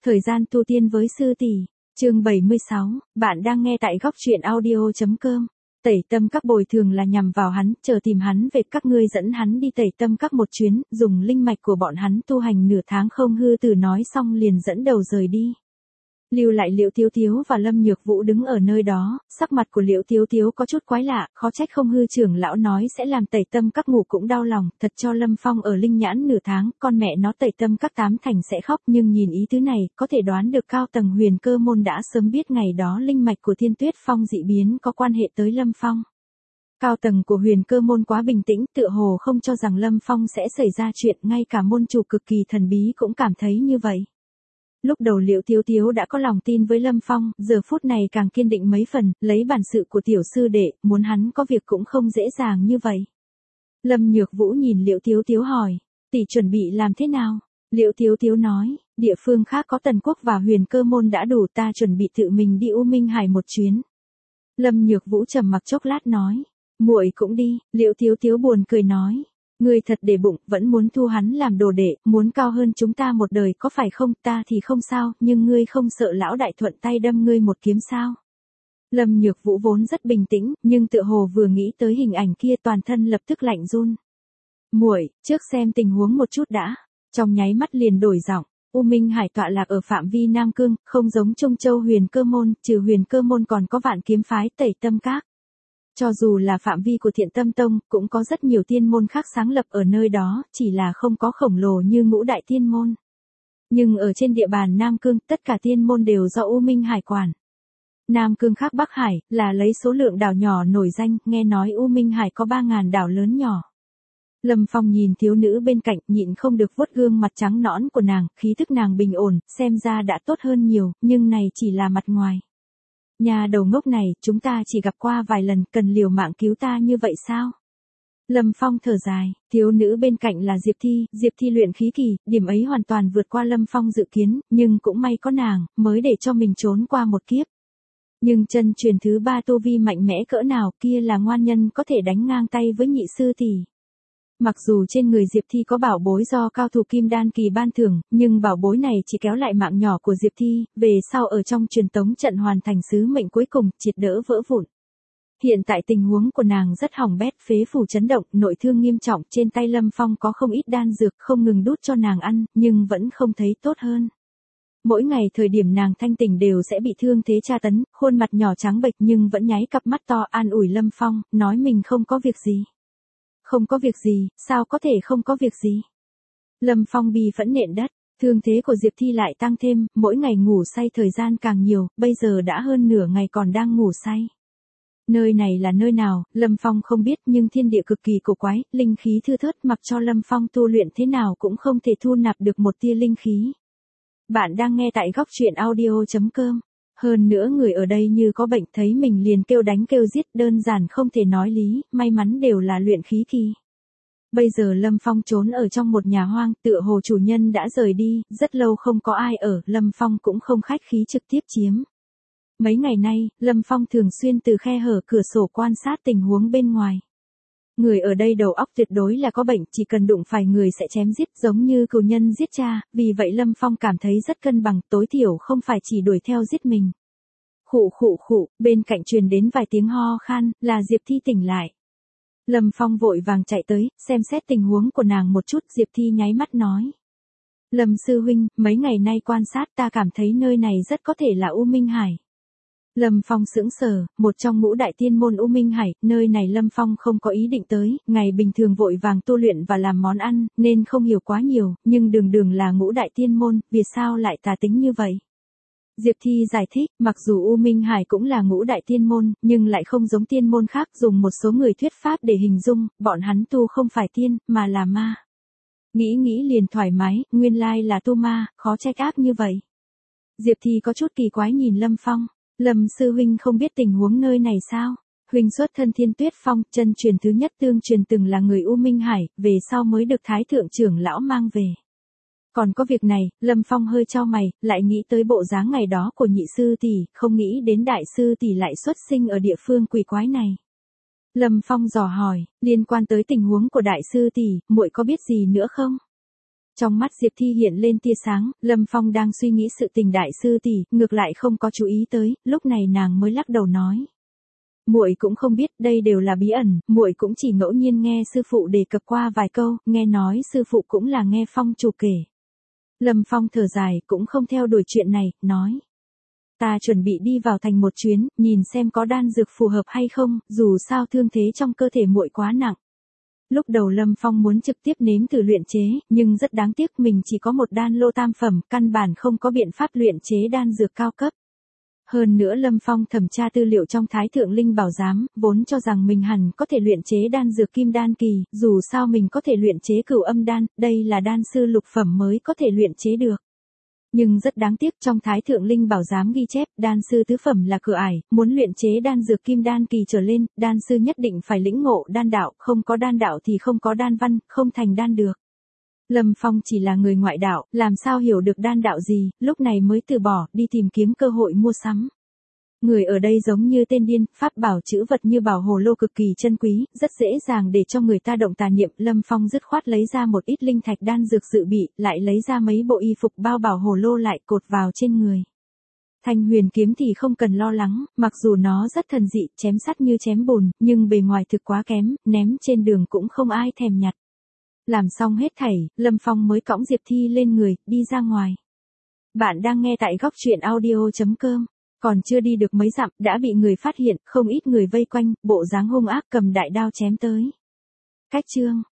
Thời gian tu tiên với sư tỷ, chương 76, bạn đang nghe tại góc truyện audio.com. Tẩy tâm các bồi thường là nhằm vào hắn, chờ tìm hắn về các ngươi dẫn hắn đi tẩy tâm các một chuyến, dùng linh mạch của bọn hắn tu hành nửa tháng không hư từ nói xong liền dẫn đầu rời đi. Lưu lại Liễu Tiếu Tiếu và Lâm Nhược Vũ đứng ở nơi đó, sắc mặt của Liễu Tiếu Tiếu có chút quái lạ, khó trách không hư trưởng lão nói sẽ làm tẩy tâm các ngủ cũng đau lòng, thật cho Lâm Phong ở linh nhãn nửa tháng, con mẹ nó tẩy tâm các tám thành sẽ khóc, nhưng nhìn ý tứ này, có thể đoán được cao tầng Huyền Cơ môn đã sớm biết ngày đó linh mạch của Thiên Tuyết Phong dị biến có quan hệ tới Lâm Phong. Cao tầng của Huyền Cơ môn quá bình tĩnh, tựa hồ không cho rằng Lâm Phong sẽ xảy ra chuyện, ngay cả môn chủ cực kỳ thần bí cũng cảm thấy như vậy. Lúc đầu Liễu Tiếu Tiếu đã có lòng tin với Lâm Phong, giờ phút này càng kiên định mấy phần, lấy bản sự của tiểu sư đệ, muốn hắn có việc cũng không dễ dàng như vậy. Lâm Nhược Vũ nhìn Liễu Tiếu Tiếu hỏi, tỷ chuẩn bị làm thế nào? Liễu Tiếu Tiếu nói, địa phương khác có Tần Quốc và Huyền Cơ môn đã đủ, ta chuẩn bị tự mình đi U Minh Hải một chuyến. Lâm Nhược Vũ trầm mặc chốc lát nói, muội cũng đi. Liễu Tiếu Tiếu buồn cười nói, ngươi thật để bụng, vẫn muốn thu hắn làm đồ đệ, muốn cao hơn chúng ta một đời có phải không? Ta thì không sao, nhưng ngươi không sợ lão đại thuận tay đâm ngươi một kiếm sao? Lâm Nhược Vũ vốn rất bình tĩnh, nhưng tựa hồ vừa nghĩ tới hình ảnh kia toàn thân lập tức lạnh run. Muội, trước xem tình huống một chút đã. Trong nháy mắt liền đổi giọng, U Minh Hải tọa lạc ở phạm vi Nam Cương, không giống Trung Châu Huyền Cơ môn, trừ Huyền Cơ môn còn có Vạn Kiếm phái, Tẩy Tâm các. Cho dù là phạm vi của Thiện Tâm Tông, cũng có rất nhiều tiên môn khác sáng lập ở nơi đó, chỉ là không có khổng lồ như Ngũ Đại Tiên môn. Nhưng ở trên địa bàn Nam Cương, tất cả tiên môn đều do U Minh Hải quản. Nam Cương khác Bắc Hải, là lấy số lượng đảo nhỏ nổi danh, nghe nói U Minh Hải có 3.000 đảo lớn nhỏ. Lâm Phong nhìn thiếu nữ bên cạnh, nhịn không được vuốt gương mặt trắng nõn của nàng, khí thức nàng bình ổn, xem ra đã tốt hơn nhiều, nhưng này chỉ là mặt ngoài. Nhà đầu ngốc này, chúng ta chỉ gặp qua vài lần, cần liều mạng cứu ta như vậy sao? Lâm Phong thở dài, thiếu nữ bên cạnh là Diệp Thi luyện khí kỳ, điểm ấy hoàn toàn vượt qua Lâm Phong dự kiến, nhưng cũng may có nàng, mới để cho mình trốn qua một kiếp. Nhưng chân truyền thứ 3 tu vi mạnh mẽ cỡ nào, kia là ngoan nhân có thể đánh ngang tay với nhị sư tỷ. Mặc dù trên người Diệp Thi có bảo bối do cao thủ Kim Đan kỳ ban thưởng, nhưng bảo bối này chỉ kéo lại mạng nhỏ của Diệp Thi, về sau ở trong truyền tống trận hoàn thành sứ mệnh cuối cùng, triệt đỡ vỡ vụn. Hiện tại tình huống của nàng rất hỏng bét, phế phủ chấn động, nội thương nghiêm trọng, trên tay Lâm Phong có không ít đan dược, không ngừng đút cho nàng ăn, nhưng vẫn không thấy tốt hơn. Mỗi ngày thời điểm nàng thanh tỉnh đều sẽ bị thương thế tra tấn, khuôn mặt nhỏ trắng bệch nhưng vẫn nháy cặp mắt to an ủi Lâm Phong, nói mình không có việc gì. Không có việc gì, sao có thể không có việc gì? Lâm Phong bi phẫn nện đất, thương thế của Diệp Thi lại tăng thêm, mỗi ngày ngủ say thời gian càng nhiều, bây giờ đã hơn nửa ngày còn đang ngủ say. Nơi này là nơi nào, Lâm Phong không biết, nhưng thiên địa cực kỳ cổ quái, linh khí thưa thớt, mặc cho Lâm Phong tu luyện thế nào cũng không thể thu nạp được một tia linh khí. Bạn đang nghe tại góc truyện audio.com. Hơn nữa người ở đây như có bệnh, thấy mình liền kêu đánh kêu giết, đơn giản không thể nói lý, may mắn đều là luyện khí kỳ. Bây giờ Lâm Phong trốn ở trong một nhà hoang, tựa hồ chủ nhân đã rời đi, rất lâu không có ai ở, Lâm Phong cũng không khách khí trực tiếp chiếm. Mấy ngày nay, Lâm Phong thường xuyên từ khe hở cửa sổ quan sát tình huống bên ngoài. Người ở đây đầu óc tuyệt đối là có bệnh, chỉ cần đụng phải người sẽ chém giết, giống như cừu nhân giết cha, vì vậy Lâm Phong cảm thấy rất cân bằng, tối thiểu không phải chỉ đuổi theo giết mình. Khụ khụ khụ, bên cạnh truyền đến vài tiếng ho khan, là Diệp Thi tỉnh lại. Lâm Phong vội vàng chạy tới, xem xét tình huống của nàng một chút, Diệp Thi nháy mắt nói. Lâm sư huynh, mấy ngày nay quan sát ta cảm thấy nơi này rất có thể là U Minh Hải. Lâm Phong sững sờ, một trong ngũ đại tiên môn U Minh Hải, nơi này Lâm Phong không có ý định tới, ngày bình thường vội vàng tu luyện và làm món ăn, nên không hiểu quá nhiều, nhưng đường là ngũ đại tiên môn, vì sao lại tà tính như vậy? Diệp Thi giải thích, mặc dù U Minh Hải cũng là ngũ đại tiên môn, nhưng lại không giống tiên môn khác, dùng một số người thuyết pháp để hình dung, bọn hắn tu không phải tiên, mà là ma. Nghĩ liền thoải mái, nguyên lai là tu ma, khó trách ác như vậy. Diệp Thi có chút kỳ quái nhìn Lâm Phong. Lâm sư huynh không biết tình huống nơi này sao? Huynh xuất thân Thiên Tuyết Phong, chân truyền thứ nhất tương truyền từng là người U Minh Hải, về sau mới được Thái thượng trưởng lão mang về. Còn có việc này, Lâm Phong hơi chau mày, lại nghĩ tới bộ dáng ngày đó của nhị sư tỷ, không nghĩ đến đại sư tỷ lại xuất sinh ở địa phương quỷ quái này. Lâm Phong dò hỏi, liên quan tới tình huống của đại sư tỷ, muội có biết gì nữa không? Trong mắt Diệp Thi hiện lên tia sáng, Lâm Phong đang suy nghĩ sự tình đại sư tỷ, ngược lại không có chú ý tới, lúc này nàng mới lắc đầu nói. Muội cũng không biết, đây đều là bí ẩn, muội cũng chỉ ngẫu nhiên nghe sư phụ đề cập qua vài câu, nghe nói sư phụ cũng là nghe Phong chủ kể. Lâm Phong thở dài, cũng không theo đuổi chuyện này, nói. Ta chuẩn bị đi vào thành một chuyến, nhìn xem có đan dược phù hợp hay không, dù sao thương thế trong cơ thể muội quá nặng. Lúc đầu Lâm Phong muốn trực tiếp nếm thử luyện chế, nhưng rất đáng tiếc mình chỉ có một đan lô tam phẩm, căn bản không có biện pháp luyện chế đan dược cao cấp. Hơn nữa Lâm Phong thẩm tra tư liệu trong Thái Thượng Linh Bảo Giám, vốn cho rằng mình hẳn có thể luyện chế đan dược kim đan kỳ, dù sao mình có thể luyện chế cửu âm đan, đây là đan sư lục phẩm mới có thể luyện chế được. Nhưng rất đáng tiếc trong Thái Thượng Linh Bảo Giám ghi chép, đan sư tứ phẩm là cửa ải, muốn luyện chế đan dược kim đan kỳ trở lên, đan sư nhất định phải lĩnh ngộ đan đạo, không có đan đạo thì không có đan văn, không thành đan được. Lâm Phong chỉ là người ngoại đạo, làm sao hiểu được đan đạo gì, lúc này mới từ bỏ, đi tìm kiếm cơ hội mua sắm. Người ở đây giống như tên điên, pháp bảo chữ vật như bảo hồ lô cực kỳ chân quý, rất dễ dàng để cho người ta động tà niệm. Lâm Phong dứt khoát lấy ra một ít linh thạch đan dược dự bị, lại lấy ra mấy bộ y phục bao bảo hồ lô lại cột vào trên người. Thanh huyền kiếm thì không cần lo lắng, mặc dù nó rất thần dị, chém sắt như chém bùn, nhưng bề ngoài thực quá kém, ném trên đường cũng không ai thèm nhặt. Làm xong hết thảy, Lâm Phong mới cõng Diệp Thi lên người, đi ra ngoài. Bạn đang nghe tại góc truyện audio.com. Còn chưa đi được mấy dặm, đã bị người phát hiện, không ít người vây quanh, bộ dáng hung ác cầm đại đao chém tới. Cách chương